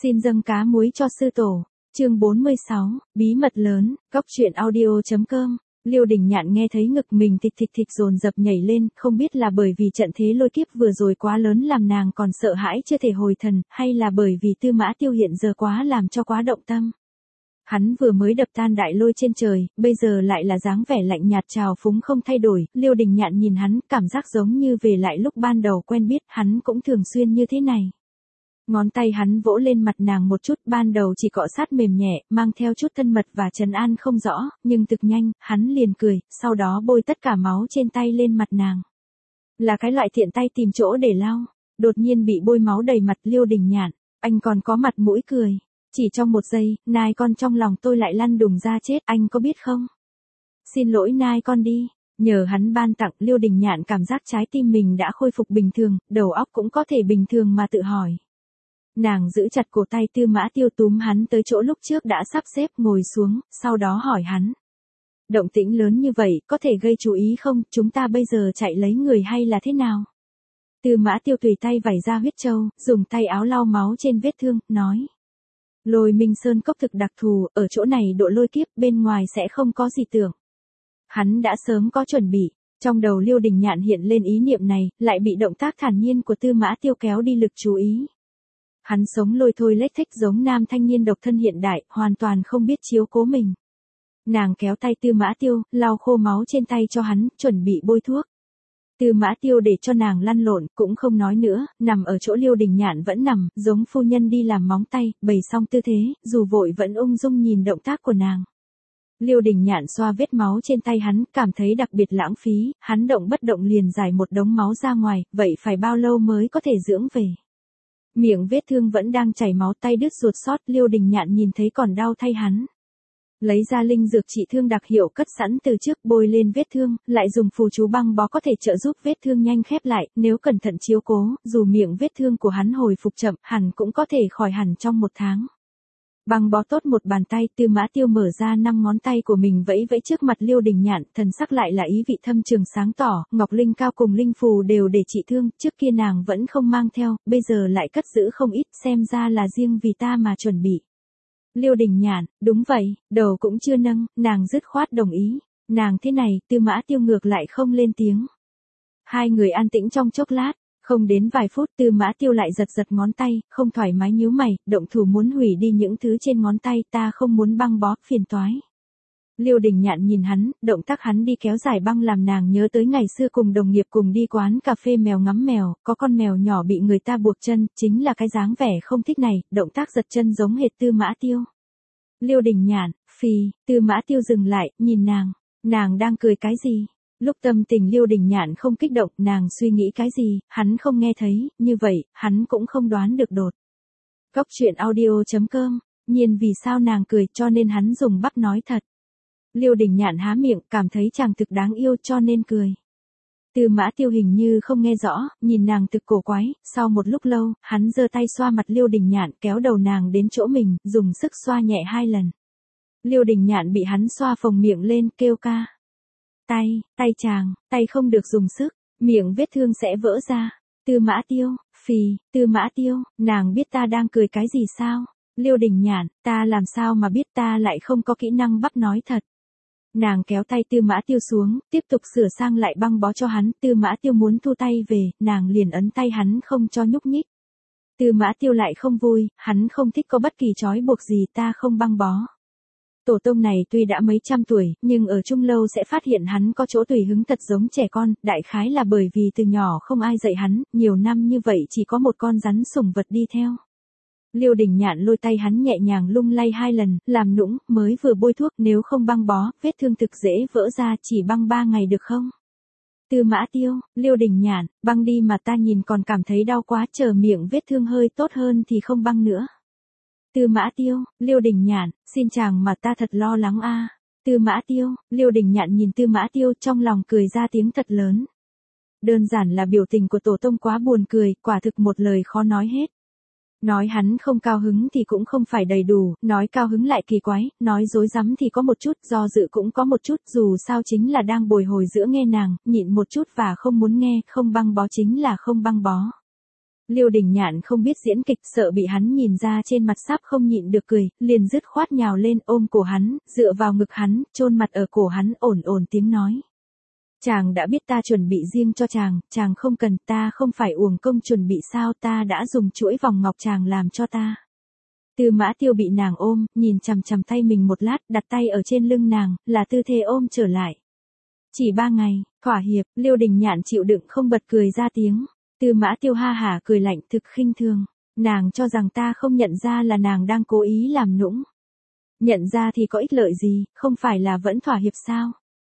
Xin dâng cá muối cho sư tổ. Chương 46, bí mật lớn, Cóc truyện audio.com. Liêu Đình Nhạn nghe thấy ngực mình thịch thịch dồn dập nhảy lên, không biết là bởi vì trận thế lôi kiếp vừa rồi quá lớn làm nàng còn sợ hãi chưa thể hồi thần, hay là bởi vì Tư Mã Tiêu hiện giờ quá làm cho quá động tâm. Hắn vừa mới đập tan đại lôi trên trời, bây giờ lại là dáng vẻ lạnh nhạt trào phúng không thay đổi. Liêu Đình Nhạn nhìn hắn, cảm giác giống như về lại lúc ban đầu quen biết, hắn cũng thường xuyên như thế này. Ngón tay hắn vỗ lên mặt nàng một chút, ban đầu chỉ cọ sát mềm nhẹ, mang theo chút thân mật và trấn an không rõ, nhưng thực nhanh, hắn liền cười, sau đó bôi tất cả máu trên tay lên mặt nàng. Là cái loại tiện tay tìm chỗ để lau, đột nhiên bị bôi máu đầy mặt. Liêu Đình Nhạn, anh còn có mặt mũi cười. Chỉ trong một giây, nai con trong lòng tôi lại lăn đùng ra chết, anh có biết không? Xin lỗi nai con đi. Nhờ hắn ban tặng, Liêu Đình Nhạn cảm giác trái tim mình đã khôi phục bình thường, đầu óc cũng có thể bình thường mà tự hỏi. Nàng giữ chặt cổ tay Tư Mã Tiêu, túm hắn tới chỗ lúc trước đã sắp xếp ngồi xuống, sau đó hỏi hắn. Động tĩnh lớn như vậy, có thể gây chú ý không, chúng ta bây giờ chạy lấy người hay là thế nào? Tư Mã Tiêu tùy tay vẩy ra huyết châu, dùng tay áo lau máu trên vết thương, nói. Lôi Minh Sơn cốc thực đặc thù, ở chỗ này độ lôi kiếp, bên ngoài sẽ không có gì tưởng. Hắn đã sớm có chuẩn bị, trong đầu Liêu Đình Nhạn hiện lên ý niệm này, lại bị động tác thản nhiên của Tư Mã Tiêu kéo đi lực chú ý. Hắn sống lôi thôi lếch thếch giống nam thanh niên độc thân hiện đại, hoàn toàn không biết chiếu cố mình. Nàng kéo tay Tư Mã Tiêu, lau khô máu trên tay cho hắn, chuẩn bị bôi thuốc. Tư Mã Tiêu để cho nàng lăn lộn, cũng không nói nữa, nằm ở chỗ Liêu Đình Nhạn vẫn nằm, giống phu nhân đi làm móng tay, bày xong tư thế, dù vội vẫn ung dung nhìn động tác của nàng. Liêu Đình Nhạn xoa vết máu trên tay hắn, cảm thấy đặc biệt lãng phí, hắn động bất động liền giải một đống máu ra ngoài, vậy phải bao lâu mới có thể dưỡng về. Miệng vết thương vẫn đang chảy máu, tay đứt ruột sót, Liêu Đình Nhạn nhìn thấy còn đau thay hắn. Lấy ra linh dược trị thương đặc hiệu cất sẵn từ trước, bôi lên vết thương, lại dùng phù chú băng bó có thể trợ giúp vết thương nhanh khép lại, nếu cẩn thận chiếu cố, dù miệng vết thương của hắn hồi phục chậm, hẳn cũng có thể khỏi hẳn trong 1 tháng. Băng bó tốt một bàn tay, Tư Mã Tiêu mở ra 5 ngón tay của mình vẫy vẫy trước mặt Liêu Đình Nhạn, thần sắc lại là ý vị thâm trường sáng tỏ, ngọc linh cao cùng linh phù đều để trị thương, trước kia nàng vẫn không mang theo, bây giờ lại cất giữ không ít, xem ra là riêng vì ta mà chuẩn bị. Liêu Đình Nhạn, đúng vậy, đầu cũng chưa nâng, nàng dứt khoát đồng ý. Nàng thế này, Tư Mã Tiêu ngược lại không lên tiếng. Hai người an tĩnh trong chốc lát, không đến vài phút, Tư Mã Tiêu lại giật giật ngón tay, không thoải mái nhíu mày, động thủ muốn hủy đi những thứ trên ngón tay, ta không muốn băng bó, phiền toái. Liêu Đình Nhạn nhìn hắn, động tác hắn đi kéo giải băng làm nàng nhớ tới ngày xưa cùng đồng nghiệp cùng đi quán cà phê mèo ngắm mèo, có con mèo nhỏ bị người ta buộc chân, chính là cái dáng vẻ không thích này, động tác giật chân giống hệt Tư Mã Tiêu. Liêu Đình Nhạn, phì, Tư Mã Tiêu dừng lại, nhìn nàng đang cười cái gì? Lúc tâm tình Liêu Đình Nhạn không kích động, nàng suy nghĩ cái gì, hắn không nghe thấy, như vậy, hắn cũng không đoán được đột. Cóc truyện audio.com, nhiên vì sao nàng cười, cho nên hắn dùng bắp nói thật. Liêu Đình Nhạn há miệng, cảm thấy chàng thực đáng yêu cho nên cười. Tư Mã Tiêu hình như không nghe rõ, nhìn nàng thực cổ quái, sau một lúc lâu, hắn giơ tay xoa mặt Liêu Đình Nhạn, kéo đầu nàng đến chỗ mình, dùng sức xoa nhẹ 2 lần. Liêu Đình Nhạn bị hắn xoa phồng miệng lên, kêu ca. Tay chàng, tay không được dùng sức, miệng vết thương sẽ vỡ ra. Tư Mã Tiêu, phì, Tư Mã Tiêu, nàng biết ta đang cười cái gì sao? Liêu Đình Nhạn, ta làm sao mà biết, ta lại không có kỹ năng bắp nói thật. Nàng kéo tay Tư Mã Tiêu xuống, tiếp tục sửa sang lại băng bó cho hắn, Tư Mã Tiêu muốn thu tay về, nàng liền ấn tay hắn không cho nhúc nhích. Tư Mã Tiêu lại không vui, hắn không thích có bất kỳ trói buộc gì, ta không băng bó. Tổ tông này tuy đã mấy trăm tuổi, nhưng ở chung lâu sẽ phát hiện hắn có chỗ tùy hứng thật giống trẻ con, đại khái là bởi vì từ nhỏ không ai dạy hắn, nhiều năm như vậy chỉ có một con rắn sủng vật đi theo. Liêu Đình Nhạn lôi tay hắn nhẹ nhàng lung lay 2 lần, làm nũng, mới vừa bôi thuốc, nếu không băng bó, vết thương thực dễ vỡ ra, chỉ băng 3 ngày được không? Tư Mã Tiêu, Liêu Đình Nhạn, băng đi mà ta nhìn còn cảm thấy đau quá, chờ miệng vết thương hơi tốt hơn thì không băng nữa. Tư Mã Tiêu, Liêu Đình Nhạn, xin chàng mà ta thật lo lắng a. Tư Mã Tiêu, Liêu Đình Nhạn nhìn Tư Mã Tiêu trong lòng cười ra tiếng thật lớn. Đơn giản là biểu tình của tổ tông quá buồn cười, quả thực một lời khó nói hết. Nói hắn không cao hứng thì cũng không phải đầy đủ, nói cao hứng lại kỳ quái, nói dối rắm thì có một chút, do dự cũng có một chút, dù sao chính là đang bồi hồi giữa nghe nàng, nhịn một chút và không muốn nghe, không băng bó chính là không băng bó. Liêu Đình Nhạn không biết diễn kịch, sợ bị hắn nhìn ra trên mặt sắp không nhịn được cười, liền dứt khoát nhào lên ôm cổ hắn, dựa vào ngực hắn, chôn mặt ở cổ hắn, ổn ổn tiếng nói. Chàng đã biết ta chuẩn bị riêng cho chàng không cần, ta không phải uổng công chuẩn bị sao, ta đã dùng chuỗi vòng ngọc chàng làm cho ta. Tư Mã Tiêu bị nàng ôm, nhìn chằm chằm tay mình một lát, đặt tay ở trên lưng nàng, là tư thế ôm trở lại. Chỉ 3 ngày, thỏa hiệp, Liêu Đình Nhạn chịu đựng không bật cười ra tiếng. Tư Mã Tiêu ha hả cười lạnh, thực khinh thường. Nàng cho rằng ta không nhận ra là nàng đang cố ý làm nũng. Nhận ra thì có ích lợi gì, không phải là vẫn thỏa hiệp sao?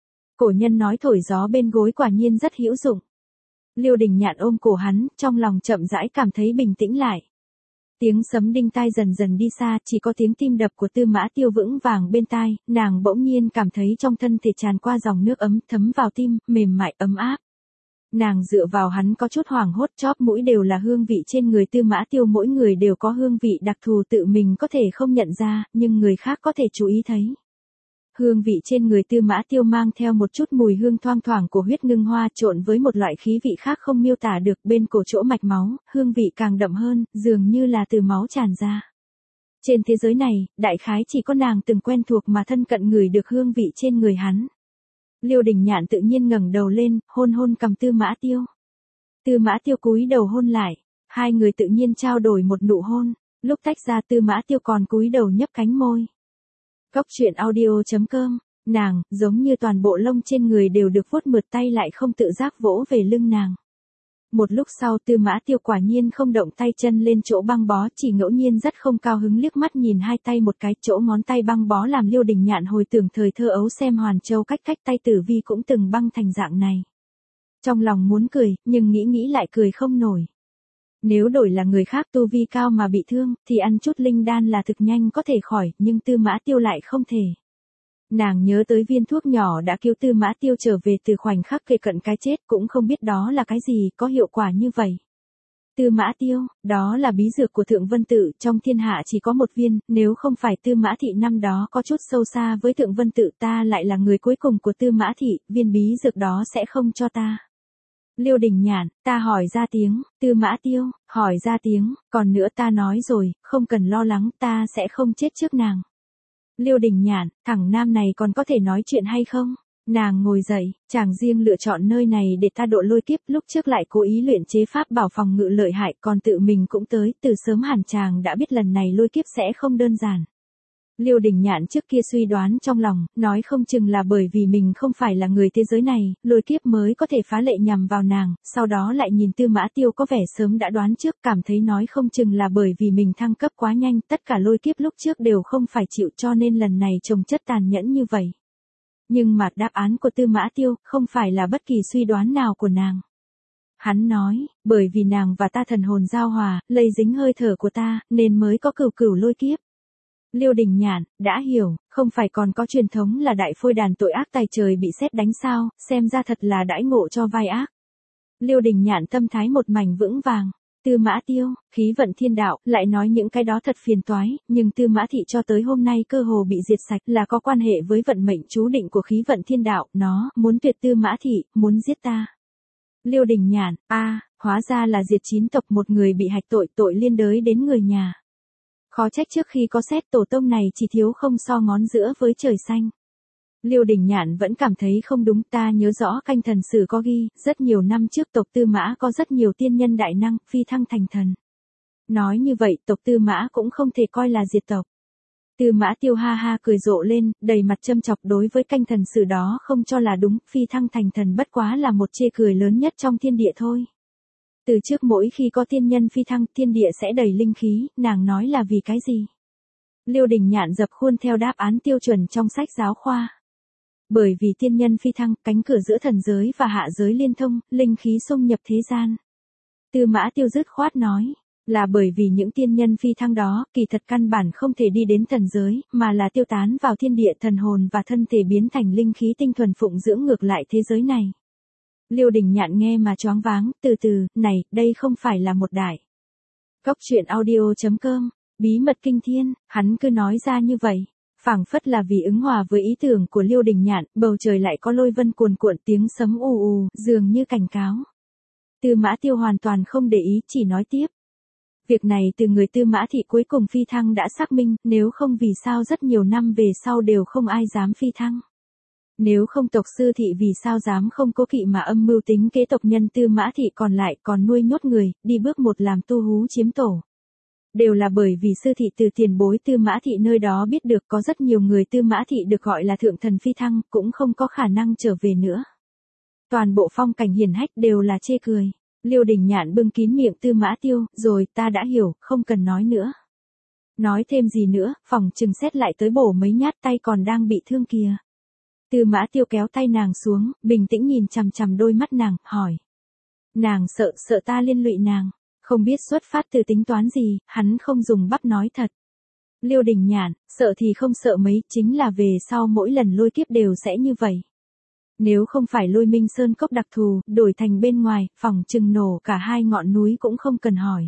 Cổ nhân nói thổi gió bên gối quả nhiên rất hữu dụng. Liêu Đình Nhạn ôm cổ hắn, trong lòng chậm rãi cảm thấy bình tĩnh lại. Tiếng sấm đinh tai dần dần đi xa, chỉ có tiếng tim đập của Tư Mã Tiêu vững vàng bên tai, nàng bỗng nhiên cảm thấy trong thân thể tràn qua dòng nước ấm thấm vào tim, mềm mại ấm áp. Nàng dựa vào hắn có chút hoảng hốt, chóp mũi đều là hương vị trên người Tư Mã Tiêu, mỗi người đều có hương vị đặc thù tự mình có thể không nhận ra, nhưng người khác có thể chú ý thấy. Hương vị trên người Tư Mã Tiêu mang theo một chút mùi hương thoang thoảng của huyết ngưng hoa trộn với một loại khí vị khác không miêu tả được, bên cổ chỗ mạch máu, hương vị càng đậm hơn, dường như là từ máu tràn ra. Trên thế giới này, đại khái chỉ có nàng từng quen thuộc mà thân cận ngửi được hương vị trên người hắn. Liêu Đình Nhạn tự nhiên ngẩng đầu lên, hôn hôn cằm Tư Mã Tiêu. Tư Mã Tiêu cúi đầu hôn lại, hai người tự nhiên trao đổi một nụ hôn, lúc tách ra Tư Mã Tiêu còn cúi đầu nhấp cánh môi. Cốc truyện audio.com, nàng, giống như toàn bộ lông trên người đều được vuốt mượt, tay lại không tự giác vỗ về lưng nàng. Một lúc sau Tư Mã Tiêu quả nhiên không động tay chân lên chỗ băng bó, chỉ ngẫu nhiên rất không cao hứng liếc mắt nhìn hai tay một cái, chỗ ngón tay băng bó làm Liêu Đình Nhạn hồi tưởng thời thơ ấu xem Hoàn Châu cách tay Tử Vi cũng từng băng thành dạng này. Trong lòng muốn cười, nhưng nghĩ lại cười không nổi. Nếu đổi là người khác tu vi cao mà bị thương, thì ăn chút linh đan là thực nhanh có thể khỏi, nhưng Tư Mã Tiêu lại không thể. Nàng nhớ tới viên thuốc nhỏ đã cứu Tư Mã Tiêu trở về từ khoảnh khắc kề cận cái chết, cũng không biết đó là cái gì, có hiệu quả như vậy. Tư Mã Tiêu, đó là bí dược của Thượng Vân Tự, trong thiên hạ chỉ có một viên, nếu không phải Tư Mã Thị năm đó có chút sâu xa với Thượng Vân Tự, ta lại là người cuối cùng của Tư Mã Thị, viên bí dược đó sẽ không cho ta. Liêu Đình Nhạn, ta hỏi ra tiếng, Tư Mã Tiêu, hỏi ra tiếng, còn nữa ta nói rồi, không cần lo lắng, ta sẽ không chết trước nàng. Liêu Đình Nhạn, thằng nam này còn có thể nói chuyện hay không? Nàng ngồi dậy, chàng riêng lựa chọn nơi này để ta độ lôi kiếp, lúc trước lại cố ý luyện chế pháp bảo phòng ngự lợi hại, còn tự mình cũng tới, từ sớm hẳn chàng đã biết lần này lôi kiếp sẽ không đơn giản. Liêu Đình Nhạn trước kia suy đoán trong lòng, nói không chừng là bởi vì mình không phải là người thế giới này, lôi kiếp mới có thể phá lệ nhằm vào nàng, sau đó lại nhìn Tư Mã Tiêu có vẻ sớm đã đoán trước, cảm thấy nói không chừng là bởi vì mình thăng cấp quá nhanh, tất cả lôi kiếp lúc trước đều không phải chịu, cho nên lần này chồng chất tàn nhẫn như vậy. Nhưng mà đáp án của Tư Mã Tiêu không phải là bất kỳ suy đoán nào của nàng. Hắn nói, bởi vì nàng và ta thần hồn giao hòa, lây dính hơi thở của ta, nên mới có cửu lôi kiếp. Liêu Đình Nhạn, đã hiểu, không phải còn có truyền thống là đại phôi đàn tội ác tài trời bị sét đánh sao, xem ra thật là đãi ngộ cho vai ác. Liêu Đình Nhạn tâm thái một mảnh vững vàng. Tư Mã Tiêu, khí vận thiên đạo, lại nói những cái đó thật phiền toái, nhưng Tư Mã Thị cho tới hôm nay cơ hồ bị diệt sạch là có quan hệ với vận mệnh chú định của khí vận thiên đạo, nó muốn tuyệt Tư Mã Thị, muốn giết ta. Liêu Đình Nhạn, hóa ra là diệt 9 tộc, một người bị hạch tội liên đới đến người nhà. Khó trách trước khi có xét tổ tông này chỉ thiếu không so ngón giữa với trời xanh. Liêu Đình Nhạn vẫn cảm thấy không đúng, ta nhớ rõ Canh Thần Sử có ghi, rất nhiều năm trước tộc Tư Mã có rất nhiều tiên nhân đại năng, phi thăng thành thần. Nói như vậy tộc Tư Mã cũng không thể coi là diệt tộc. Tư Mã Tiêu ha ha cười rộ lên, đầy mặt châm chọc, đối với Canh Thần Sử đó không cho là đúng, phi thăng thành thần bất quá là một chê cười lớn nhất trong thiên địa thôi. Từ trước mỗi khi có tiên nhân phi thăng, thiên địa sẽ đầy linh khí, nàng nói là vì cái gì? Liêu Đình Nhạn dập khuôn theo đáp án tiêu chuẩn trong sách giáo khoa. Bởi vì tiên nhân phi thăng, cánh cửa giữa thần giới và hạ giới liên thông, linh khí xông nhập thế gian. Tư Mã Tiêu dứt khoát nói, là bởi vì những tiên nhân phi thăng đó, kỳ thật căn bản không thể đi đến thần giới, mà là tiêu tán vào thiên địa, thần hồn và thân thể biến thành linh khí tinh thuần phụng dưỡng ngược lại thế giới này. Liêu Đình Nhạn nghe mà choáng váng, từ, này, đây không phải là một đại. Cốc truyện audio.com, bí mật kinh thiên, hắn cứ nói ra như vậy. Phảng phất là vì ứng hòa với ý tưởng của Liêu Đình Nhạn, bầu trời lại có lôi vân cuồn cuộn, tiếng sấm ù ù, dường như cảnh cáo. Tư Mã Tiêu hoàn toàn không để ý, chỉ nói tiếp. Việc này từ người Tư Mã thị cuối cùng phi thăng đã xác minh, nếu không vì sao rất nhiều năm về sau đều không ai dám phi thăng. Nếu không tộc sư thị vì sao dám không cố kỵ mà âm mưu tính kế tộc nhân Tư Mã thị còn lại còn nuôi nhốt người, đi bước một làm tu hú chiếm tổ. Đều là bởi vì sư thị từ tiền bối Tư Mã thị nơi đó biết được có rất nhiều người Tư Mã thị được gọi là thượng thần phi thăng, cũng không có khả năng trở về nữa. Toàn bộ phong cảnh hiển hách đều là chê cười. Liêu Đình Nhạn bưng kín miệng Tư Mã Tiêu, rồi ta đã hiểu, không cần nói nữa. Nói thêm gì nữa, phòng trừng xét lại tới bổ mấy nhát tay còn đang bị thương kìa. Tư Mã Tiêu kéo tay nàng xuống, bình tĩnh nhìn chằm chằm đôi mắt nàng, hỏi. Nàng sợ ta liên lụy nàng, không biết xuất phát từ tính toán gì, hắn không dùng bắp nói thật. Liêu Đình Nhạn, sợ thì không sợ mấy, chính là về sau mỗi lần lôi kiếp đều sẽ như vậy. Nếu không phải Lôi Minh Sơn cốc đặc thù, đổi thành bên ngoài, phòng trừng nổ cả hai ngọn núi cũng không cần hỏi.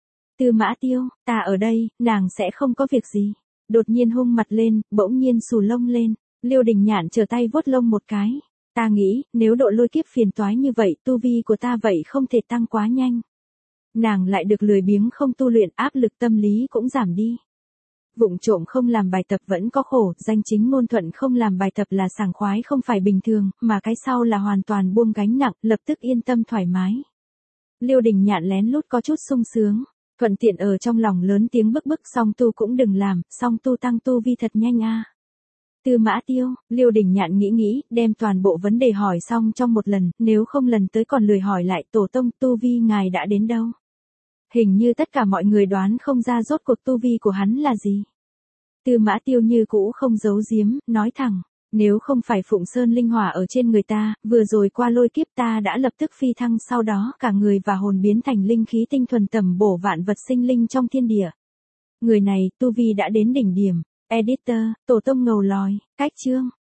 Tư Mã Tiêu, ta ở đây, nàng sẽ không có việc gì. Đột nhiên hung mặt lên, bỗng nhiên xù lông lên. Liêu Đình Nhạn trở tay vuốt lông một cái. Ta nghĩ, nếu độ lôi kiếp phiền toái như vậy, tu vi của ta vậy không thể tăng quá nhanh. Nàng lại được lười biếng không tu luyện, áp lực tâm lý cũng giảm đi. Vụng trộm không làm bài tập vẫn có khổ, danh chính ngôn thuận không làm bài tập là sảng khoái không phải bình thường, mà cái sau là hoàn toàn buông gánh nặng, lập tức yên tâm thoải mái. Liêu Đình Nhạn lén lút có chút sung sướng, thuận tiện ở trong lòng lớn tiếng bức song tu cũng đừng làm, song tu tăng tu vi thật nhanh a. Tư Mã Tiêu, Liêu Đình Nhạn nghĩ, đem toàn bộ vấn đề hỏi xong trong một lần, nếu không lần tới còn lười hỏi lại tổ tông tu vi ngài đã đến đâu. Hình như tất cả mọi người đoán không ra rốt cuộc tu vi của hắn là gì. Tư Mã Tiêu như cũ không giấu giếm, nói thẳng, nếu không phải Phụng Sơn linh hỏa ở trên người ta, vừa rồi qua lôi kiếp ta đã lập tức phi thăng, sau đó cả người và hồn biến thành linh khí tinh thuần tầm bổ vạn vật sinh linh trong thiên địa. Người này tu vi đã đến đỉnh điểm. Editor, tổ tông ngầu lòi, cách chương.